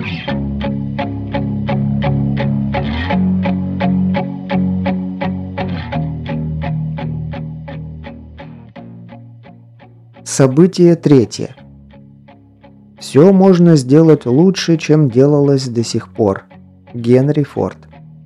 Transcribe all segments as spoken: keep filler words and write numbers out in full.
Событие третье. Все можно сделать лучше, чем делалось до сих пор. Генри Форд.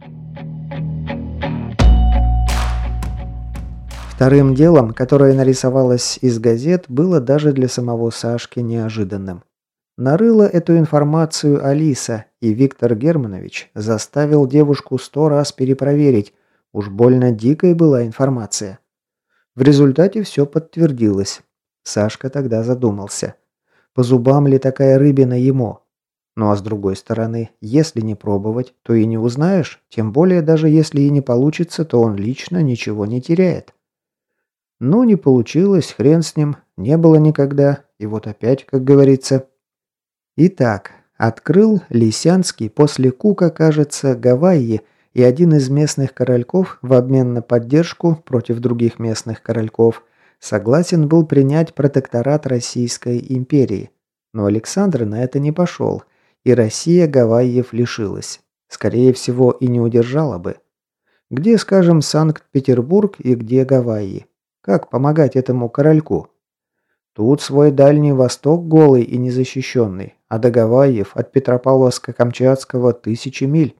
Вторым делом, которое нарисовалось из газет, было даже для самого Сашки неожиданным. Нарыла эту информацию Алиса, и Виктор Германович заставил девушку сто раз перепроверить. Уж больно дикой была информация. В результате все подтвердилось. Сашка тогда задумался. По зубам ли такая рыбина ему? Ну а с другой стороны, если не пробовать, то и не узнаешь. Тем более, даже если и не получится, то он лично ничего не теряет. Ну, не получилось, хрен с ним, не было никогда. И вот опять, как говорится. Итак, открыл Лисянский после Кука, кажется, Гавайи, и один из местных корольков в обмен на поддержку против других местных корольков согласен был принять протекторат Российской империи. Но Александр на это не пошел, и Россия Гавайев лишилась. Скорее всего, и не удержала бы. Где, скажем, Санкт-Петербург и где Гавайи? Как помогать этому корольку? Тут свой Дальний Восток голый и незащищенный, а до Гавайев от Петропавловска-Камчатского тысячи миль.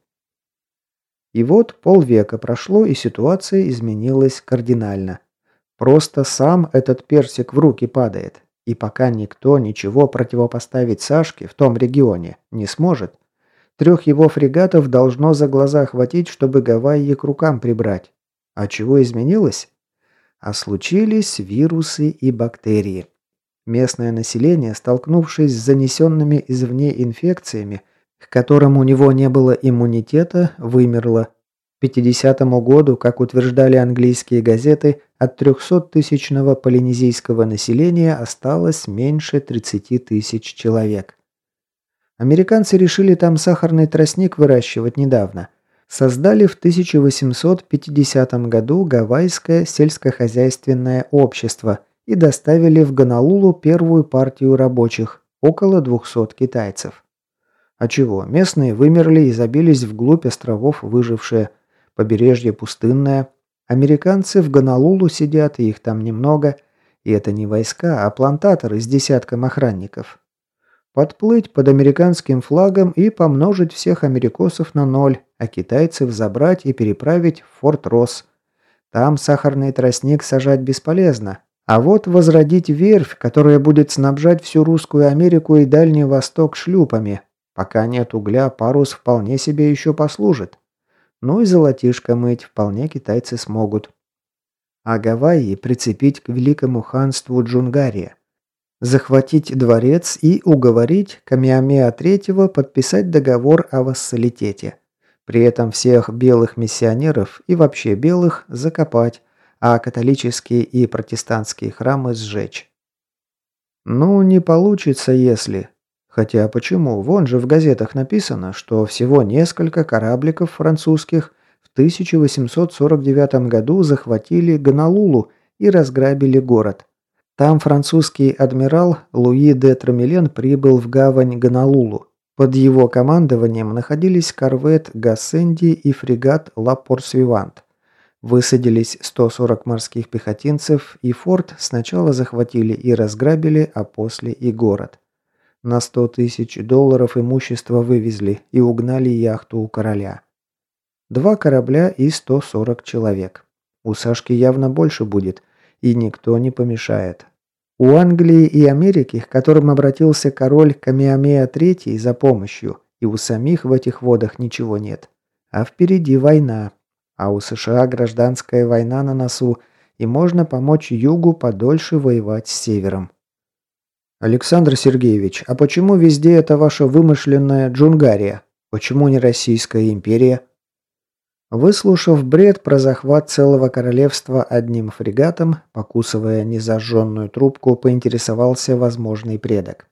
И вот полвека прошло, и ситуация изменилась кардинально. Просто сам этот персик в руки падает. И пока никто ничего противопоставить Сашке в том регионе не сможет, трех его фрегатов должно за глаза хватить, чтобы Гавайи к рукам прибрать. А чего изменилось? А случились вирусы и бактерии. Местное население, столкнувшись с занесенными извне инфекциями, к которым у него не было иммунитета, вымерло. К пятидесятому году, как утверждали английские газеты, от трехсоттысячного полинезийского населения осталось меньше тридцати тысяч человек. Американцы решили там сахарный тростник выращивать недавно. Создали в тысяча восемьсот пятидесятом году Гавайское сельскохозяйственное общество и доставили в Гонолулу первую партию рабочих, около двухсот китайцев. А чего, местные вымерли и забились вглубь островов выжившие. Побережье пустынное. Американцы в Гонолулу сидят, и их там немного. И это не войска, а плантаторы с десятком охранников. Подплыть под американским флагом и помножить всех америкосов на ноль, а китайцев забрать и переправить в Форт Росс. Там сахарный тростник сажать бесполезно. А вот возродить верфь, которая будет снабжать всю русскую Америку и Дальний Восток шлюпами. Пока нет угля, парус вполне себе еще послужит. Ну и золотишко мыть вполне китайцы смогут. А Гавайи прицепить к великому ханству Джунгария. Захватить дворец и уговорить Камеамеа третьего подписать договор о вассалитете. При этом всех белых миссионеров и вообще белых закопать, а католические и протестантские храмы сжечь. Ну, не получится, если... Хотя почему? Вон же в газетах написано, что всего несколько корабликов французских в тысяча восемьсот сорок девятом году захватили Гонолулу и разграбили город. Там французский адмирал Луи де Трамелен прибыл в гавань Гонолулу. Под его командованием находились корвет Гассенди и фрегат Ла Порсуивант. Высадились сто сорок морских пехотинцев, и форт сначала захватили и разграбили, а после и город. На сто тысяч долларов имущества вывезли и угнали яхту у короля. Два корабля и сто сорок человек. У Сашки явно больше будет, и никто не помешает. У Англии и Америки, к которым обратился король Камеамеа третий за помощью, и у самих в этих водах ничего нет. А впереди война. А у США гражданская война на носу, и можно помочь Югу подольше воевать с Севером. «Александр Сергеевич, а почему везде это ваша вымышленная Джунгария? Почему не Российская империя?» Выслушав бред про захват целого королевства одним фрегатом, покусывая незажженную трубку, поинтересовался возможный предок.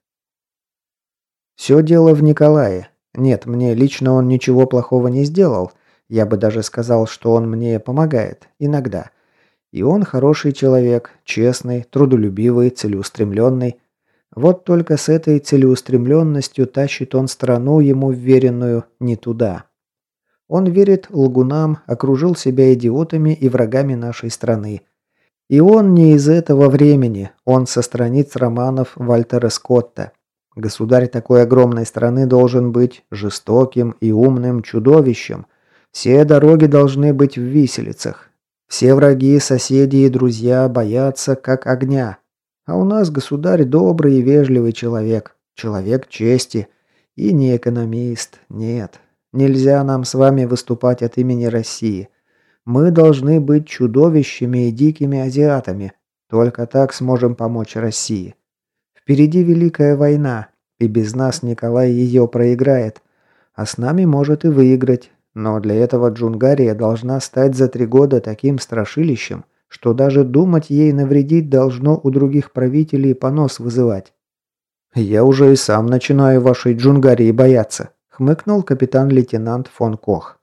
«Все дело в Николае. Нет, мне лично он ничего плохого не сделал. Я бы даже сказал, что он мне помогает. Иногда. И он хороший человек, честный, трудолюбивый, целеустремленный. Вот только с этой целеустремленностью тащит он страну, ему вверенную, не туда. Он верит лгунам, окружил себя идиотами и врагами нашей страны. И он не из этого времени, он со страниц романов Вальтера Скотта. Государь такой огромной страны должен быть жестоким и умным чудовищем. Все дороги должны быть в виселицах. Все враги, соседи и друзья боятся как огня. А у нас государь добрый и вежливый человек, человек чести. И не экономист, нет. Нельзя нам с вами выступать от имени России. Мы должны быть чудовищами и дикими азиатами. Только так сможем помочь России. Впереди Великая война, и без нас Николай ее проиграет. А с нами может и выиграть. Но для этого Джунгария должна стать за три года таким страшилищем, что даже думать ей навредить должно у других правителей понос вызывать. «Я уже и сам начинаю вашей Джунгарии бояться», — хмыкнул капитан-лейтенант фон Кох.